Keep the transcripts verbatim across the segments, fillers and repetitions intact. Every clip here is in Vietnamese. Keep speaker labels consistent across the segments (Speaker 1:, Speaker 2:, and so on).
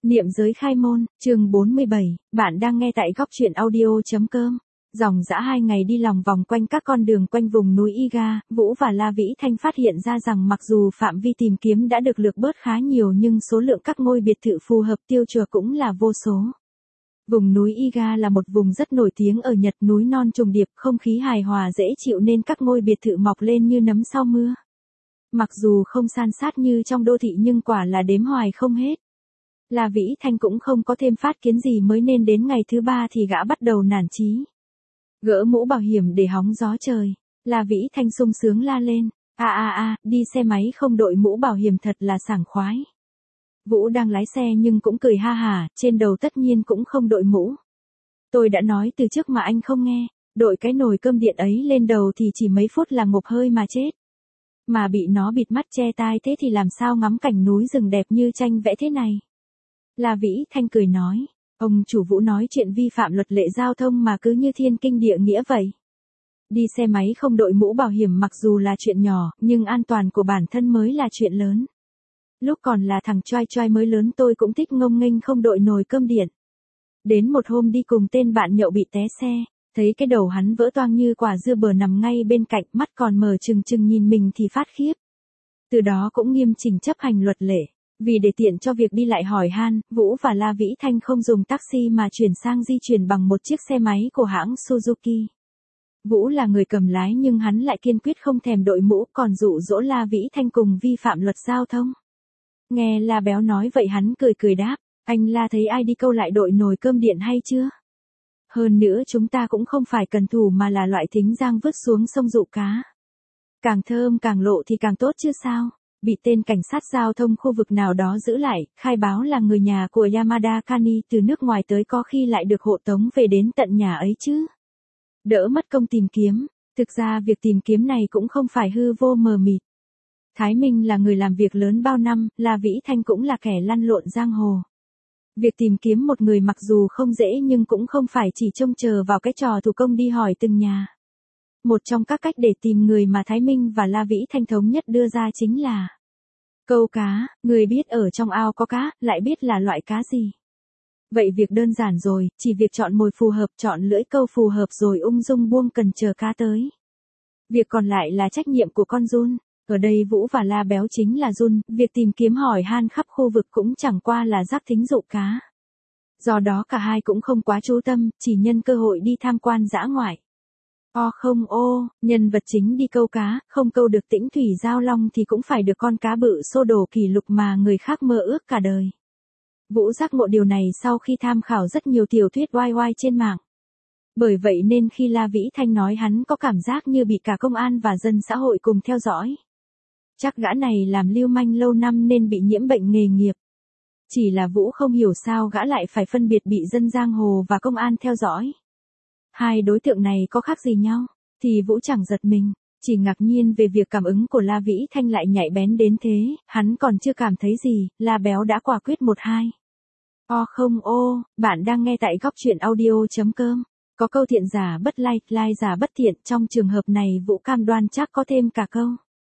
Speaker 1: Niệm giới khai môn, chương bốn mươi bảy, bạn đang nghe tại góc truyện audio.com. Dòng dã hai ngày đi lòng vòng quanh các con đường quanh vùng núi Iga, Vũ và La Vĩ Thanh phát hiện ra rằng mặc dù phạm vi tìm kiếm đã được lược bớt khá nhiều nhưng số lượng các ngôi biệt thự phù hợp tiêu chuẩn cũng là vô số. Vùng núi Iga là một vùng rất nổi tiếng ở Nhật, núi non trùng điệp, không khí hài hòa dễ chịu nên các ngôi biệt thự mọc lên như nấm sau mưa. Mặc dù không san sát như trong đô thị nhưng quả là đếm hoài không hết. La Vĩ Thanh cũng không có thêm phát kiến gì mới nên đến ngày thứ ba thì gã bắt đầu nản chí. Gỡ mũ bảo hiểm để hóng gió trời, La Vĩ Thanh sung sướng la lên, a a a, đi xe máy không đội mũ bảo hiểm thật là sảng khoái. Vũ đang lái xe nhưng cũng cười ha hả, trên đầu tất nhiên cũng không đội mũ. Tôi đã nói từ trước mà anh không nghe, đội cái nồi cơm điện ấy lên đầu thì chỉ mấy phút là ngộp hơi mà chết. Mà bị nó bịt mắt che tai thế thì làm sao ngắm cảnh núi rừng đẹp như tranh vẽ thế này. La Vĩ Thanh cười nói, ông chủ Vũ nói chuyện vi phạm luật lệ giao thông mà cứ như thiên kinh địa nghĩa vậy. Đi xe máy không đội mũ bảo hiểm mặc dù là chuyện nhỏ, nhưng an toàn của bản thân mới là chuyện lớn. Lúc còn là thằng choai choai mới lớn tôi cũng thích ngông nghênh không đội nồi cơm điện. Đến một hôm đi cùng tên bạn nhậu bị té xe, thấy cái đầu hắn vỡ toang như quả dưa bờ nằm ngay bên cạnh, mắt còn mở trừng trừng nhìn mình thì phát khiếp. Từ đó cũng nghiêm chỉnh chấp hành luật lệ. Vì để tiện cho việc đi lại hỏi han, Vũ và La Vĩ Thanh không dùng taxi mà chuyển sang di chuyển bằng một chiếc xe máy của hãng Suzuki. Vũ là người cầm lái nhưng hắn lại kiên quyết không thèm đội mũ, còn dụ dỗ La Vĩ Thanh cùng vi phạm luật giao thông. Nghe La Béo nói vậy hắn cười cười đáp, anh La thấy ai đi câu lại đội nồi cơm điện hay chưa? Hơn nữa chúng ta cũng không phải cần thủ mà là loại thính giang vứt xuống sông dụ cá. Càng thơm càng lộ thì càng tốt chứ sao? Bị tên cảnh sát giao thông khu vực nào đó giữ lại, khai báo là người nhà của Yamada Kani từ nước ngoài tới, có khi lại được hộ tống về đến tận nhà ấy chứ. Đỡ mất công tìm kiếm, thực ra việc tìm kiếm này cũng không phải hư vô mờ mịt. Thái Minh là người làm việc lớn bao năm, La Vĩ Thanh cũng là kẻ lăn lộn giang hồ. Việc tìm kiếm một người mặc dù không dễ nhưng cũng không phải chỉ trông chờ vào cái trò thủ công đi hỏi từng nhà. Một trong các cách để tìm người mà Thái Minh và La Vĩ Thanh thống nhất đưa ra chính là câu cá. Người biết ở trong ao có cá, lại biết là loại cá gì. Vậy việc đơn giản rồi, chỉ việc chọn mồi phù hợp, chọn lưỡi câu phù hợp rồi ung dung buông cần chờ cá tới. Việc còn lại là trách nhiệm của con giun. Ở đây Vũ và La Béo chính là giun, việc tìm kiếm hỏi han khắp khu vực cũng chẳng qua là giác thính dụ cá. Do đó cả hai cũng không quá chú tâm, chỉ nhân cơ hội đi tham quan dã ngoại. O không ô, nhân vật chính đi câu cá, không câu được Tĩnh Thủy Giao Long thì cũng phải được con cá bự xô đổ kỷ lục mà người khác mơ ước cả đời. Vũ giác ngộ điều này sau khi tham khảo rất nhiều tiểu thuyết oai oai trên mạng. Bởi vậy nên khi La Vĩ Thanh nói hắn có cảm giác như bị cả công an và dân xã hội cùng theo dõi. Chắc gã này làm lưu manh lâu năm nên bị nhiễm bệnh nghề nghiệp. Chỉ là Vũ không hiểu sao gã lại phải phân biệt bị dân giang hồ và công an theo dõi. Hai đối tượng này có khác gì nhau, thì Vũ chẳng giật mình, chỉ ngạc nhiên về việc cảm ứng của La Vĩ Thanh lại nhạy bén đến thế, hắn còn chưa cảm thấy gì, La Béo đã quả quyết một hai. O không ô, bạn đang nghe tại góc truyện audio.com, có câu thiện giả bất lai, lai giả bất thiện, trong trường hợp này Vũ cam đoan chắc có thêm cả câu.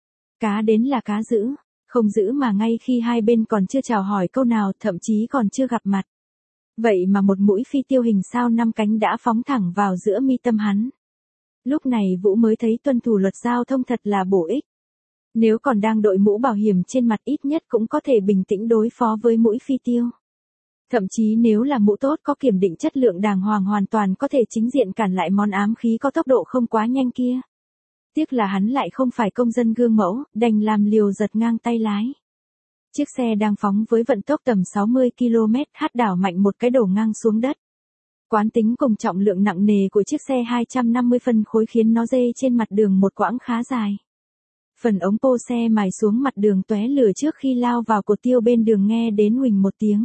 Speaker 1: Cá đến là cá giữ, không giữ mà ngay khi hai bên còn chưa chào hỏi câu nào, thậm chí còn chưa gặp mặt. Vậy mà một mũi phi tiêu hình sao năm cánh đã phóng thẳng vào giữa mi tâm hắn. Lúc này Vũ mới thấy tuân thủ luật giao thông thật là bổ ích. Nếu còn đang đội mũ bảo hiểm trên mặt ít nhất cũng có thể bình tĩnh đối phó với mũi phi tiêu. Thậm chí nếu là mũ tốt có kiểm định chất lượng đàng hoàng hoàn toàn có thể chính diện cản lại món ám khí có tốc độ không quá nhanh kia. Tiếc là hắn lại không phải công dân gương mẫu, đành làm liều giật ngang tay lái. Chiếc xe đang phóng với vận tốc tầm sáu mươi ki lô mét h đảo mạnh một cái đổ ngang xuống đất. Quán tính cùng trọng lượng nặng nề của chiếc xe hai trăm năm mươi phân khối khiến nó rê trên mặt đường một quãng khá dài. Phần ống pô xe mài xuống mặt đường tóe lửa trước khi lao vào cột tiêu bên đường nghe đến huỳnh một tiếng.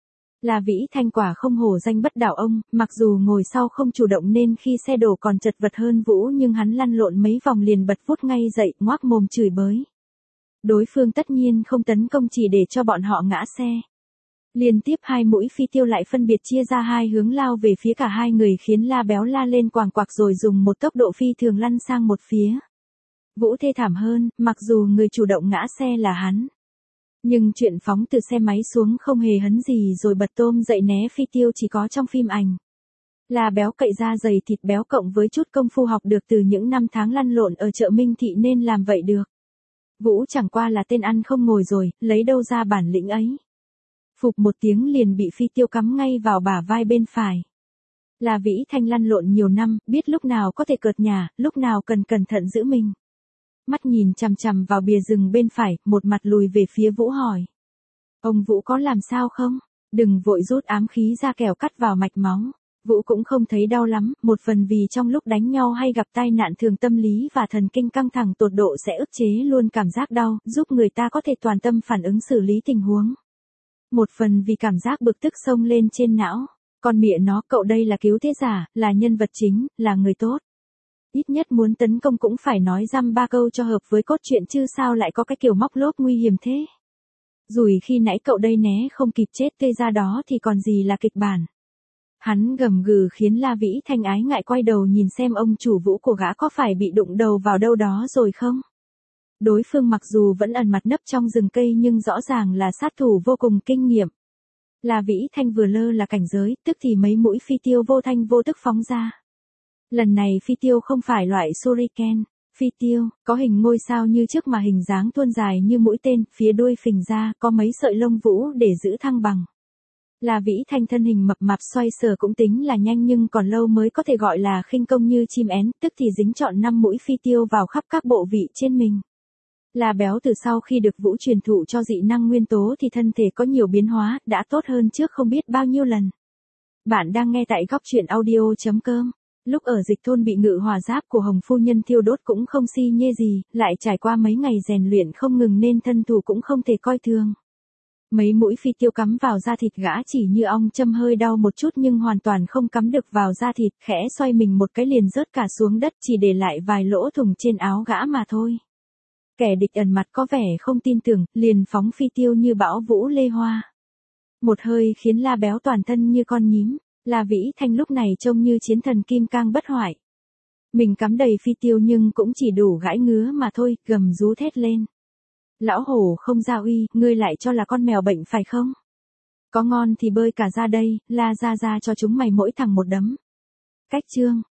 Speaker 1: La Vĩ Thanh quả không hổ danh bất đảo ông, mặc dù ngồi sau không chủ động nên khi xe đổ còn chật vật hơn Vũ nhưng hắn lăn lộn mấy vòng liền bật vút ngay dậy, ngoác mồm chửi bới. Đối phương tất nhiên không tấn công chỉ để cho bọn họ ngã xe. Liên tiếp hai mũi phi tiêu lại phân biệt chia ra hai hướng lao về phía cả hai người khiến La Béo la lên quàng quạc rồi dùng một tốc độ phi thường lăn sang một phía. Vũ thê thảm hơn, mặc dù người chủ động ngã xe là hắn. Nhưng chuyện phóng từ xe máy xuống không hề hấn gì rồi bật tôm dậy né phi tiêu chỉ có trong phim ảnh. Là béo cậy da dày thịt béo cộng với chút công phu học được từ những năm tháng lăn lộn ở chợ Minh Thị nên làm vậy được. Vũ chẳng qua là tên ăn không ngồi rồi, lấy đâu ra bản lĩnh ấy. Phụp một tiếng liền bị phi tiêu cắm ngay vào bả vai bên phải. Là Vĩ Thanh lăn lộn nhiều năm, biết lúc nào có thể cợt nhả, lúc nào cần cẩn thận giữ mình. Mắt nhìn chằm chằm vào bìa rừng bên phải, một mặt lùi về phía Vũ hỏi. Ông Vũ có làm sao không? Đừng vội rút ám khí ra kẻo cắt vào mạch máu. Vũ cũng không thấy đau lắm, một phần vì trong lúc đánh nhau hay gặp tai nạn thường tâm lý và thần kinh căng thẳng tột độ sẽ ức chế luôn cảm giác đau, giúp người ta có thể toàn tâm phản ứng xử lý tình huống. Một phần vì cảm giác bực tức xông lên trên não. Con mẹ nó, cậu đây là cứu thế giả, là nhân vật chính, là người tốt. Ít nhất muốn tấn công cũng phải nói dăm ba câu cho hợp với cốt truyện chứ sao lại có cái kiểu móc lốp nguy hiểm thế. Rủi khi nãy cậu đây né không kịp chết tê ra đó thì còn gì là kịch bản. Hắn gầm gừ khiến La Vĩ Thanh ái ngại quay đầu nhìn xem ông chủ Vũ của gã có phải bị đụng đầu vào đâu đó rồi không. Đối phương mặc dù vẫn ẩn mặt nấp trong rừng cây nhưng rõ ràng là sát thủ vô cùng kinh nghiệm. La Vĩ Thanh vừa lơ là cảnh giới, tức thì mấy mũi phi tiêu vô thanh vô tức phóng ra. Lần này phi tiêu không phải loại shuriken, phi tiêu, có hình ngôi sao như trước mà hình dáng thuôn dài như mũi tên, phía đuôi phình ra, có mấy sợi lông vũ để giữ thăng bằng. La Vĩ Thanh thân hình mập mạp xoay sở cũng tính là nhanh nhưng còn lâu mới có thể gọi là khinh công như chim én, tức thì dính trọn năm mũi phi tiêu vào khắp các bộ vị trên mình. La Béo từ sau khi được Vũ truyền thụ cho dị năng nguyên tố thì thân thể có nhiều biến hóa, đã tốt hơn trước không biết bao nhiêu lần. Bạn đang nghe tại góc truyện audio chấm com. Lúc ở Dịch Thôn bị ngự hỏa giáp của Hồng phu nhân thiêu đốt cũng không si nhê gì, lại trải qua mấy ngày rèn luyện không ngừng nên thân thủ cũng không thể coi thường. Mấy mũi phi tiêu cắm vào da thịt gã chỉ như ong châm hơi đau một chút nhưng hoàn toàn không cắm được vào da thịt, khẽ xoay mình một cái liền rớt cả xuống đất chỉ để lại vài lỗ thủng trên áo gã mà thôi. Kẻ địch ẩn mặt có vẻ không tin tưởng, liền phóng phi tiêu như bão vũ lê hoa. Một hơi khiến La Béo toàn thân như con nhím, La Vĩ Thanh lúc này trông như chiến thần kim cang bất hoại. Mình cắm đầy phi tiêu nhưng cũng chỉ đủ gãi ngứa mà thôi, gầm rú thét lên. Lão hổ không ra uy, ngươi lại cho là con mèo bệnh phải không? Có ngon thì bơi cả ra đây, la ra ra cho chúng mày mỗi thằng một đấm. Cách chương.